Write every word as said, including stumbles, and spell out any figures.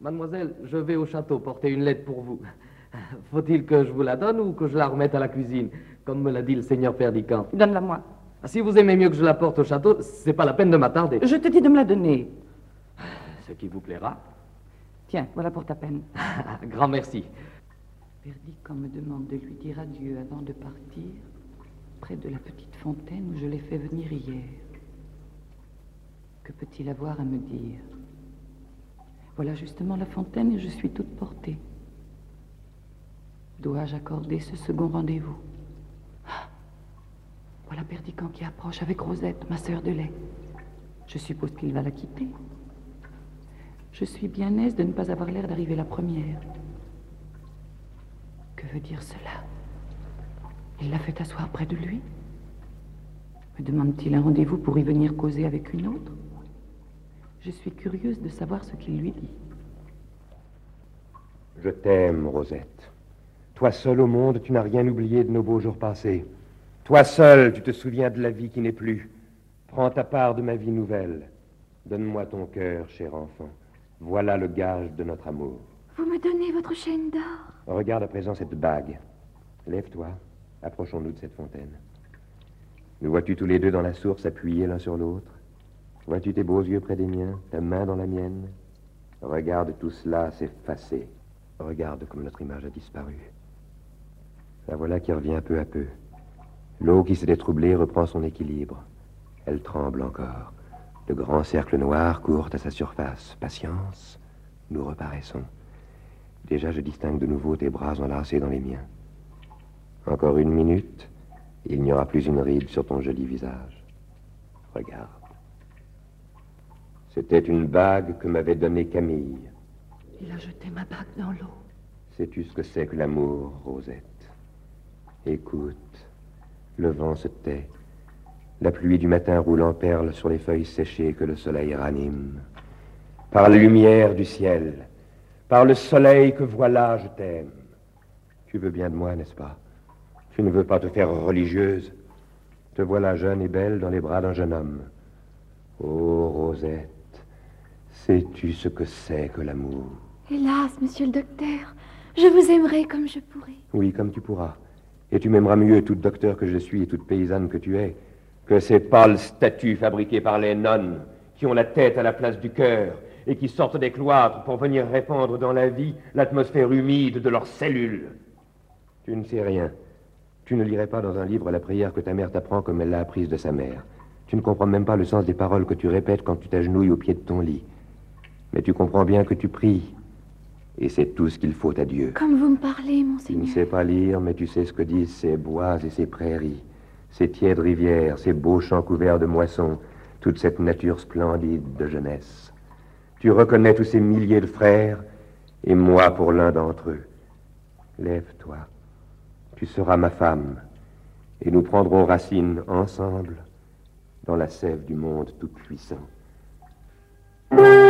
Mademoiselle, je vais au château porter une lettre pour vous. Faut-il que je vous la donne ou que je la remette à la cuisine, comme me l'a dit le seigneur Perdican? Donne-la moi. Si vous aimez mieux que je la porte au château, c'est pas la peine de m'attarder. Je te dis de me la donner. Ce qui vous plaira. Tiens, voilà pour ta peine. Grand merci. Perdican me demande de lui dire adieu avant de partir, près de la petite fontaine où je l'ai fait venir hier. Que peut-il avoir à me dire? Voilà justement la fontaine et je suis toute portée. Dois-je accorder ce second rendez-vous? Ah, voilà Perdican qui approche avec Rosette, ma sœur de lait. Je suppose qu'il va la quitter. Je suis bien aise de ne pas avoir l'air d'arriver la première. Que veut dire cela? Il l'a fait asseoir près de lui? Me demande-t-il un rendez-vous pour y venir causer avec une autre? Je suis curieuse de savoir ce qu'il lui dit. Je t'aime, Rosette. Toi seule au monde, tu n'as rien oublié de nos beaux jours passés. Toi seule, tu te souviens de la vie qui n'est plus. Prends ta part de ma vie nouvelle. Donne-moi ton cœur, cher enfant. Voilà le gage de notre amour. Vous me donnez votre chaîne d'or. Regarde à présent cette bague. Lève-toi, approchons-nous de cette fontaine. Nous vois-tu tous les deux dans la source, appuyés l'un sur l'autre? Vois-tu tes beaux yeux près des miens, ta main dans la mienne? Regarde tout cela s'effacer. Regarde comme notre image a disparu. La voilà qui revient peu à peu. L'eau qui s'était troublée reprend son équilibre. Elle tremble encore. Le grand cercle noir court à sa surface. Patience, nous reparaissons. Déjà, je distingue de nouveau tes bras enlacés dans les miens. Encore une minute, il n'y aura plus une ride sur ton joli visage. Regarde. C'était une bague que m'avait donnée Camille. Il a jeté ma bague dans l'eau. Sais-tu ce que c'est que l'amour, Rosette? Écoute, le vent se tait. La pluie du matin roule en perles sur les feuilles séchées que le soleil ranime. Par la lumière du ciel, par le soleil que voilà, je t'aime. Tu veux bien de moi, n'est-ce pas? Tu ne veux pas te faire religieuse. Te voilà jeune et belle dans les bras d'un jeune homme. Oh, Rosette, sais-tu ce que c'est que l'amour? Hélas, monsieur le docteur, je vous aimerai comme je pourrai. Oui, comme tu pourras. Et tu m'aimeras mieux, toute docteur que je suis et toute paysanne que tu es, que ces pâles statues fabriquées par les nonnes, qui ont la tête à la place du cœur, et qui sortent des cloîtres pour venir répandre dans la vie l'atmosphère humide de leurs cellules. Tu ne sais rien. Tu ne lirais pas dans un livre la prière que ta mère t'apprend comme elle l'a apprise de sa mère. Tu ne comprends même pas le sens des paroles que tu répètes quand tu t'agenouilles au pied de ton lit. Mais tu comprends bien que tu pries. Et c'est tout ce qu'il faut à Dieu. Comme vous me parlez, Tu monseigneur. ne sais pas lire, mais tu sais ce que disent ces bois et ces prairies, ces tièdes rivières, ces beaux champs couverts de moissons, toute cette nature splendide de jeunesse. Tu reconnais tous ces milliers de frères, et moi pour l'un d'entre eux. Lève-toi. Tu seras ma femme, et nous prendrons racine ensemble dans la sève du monde tout-puissant.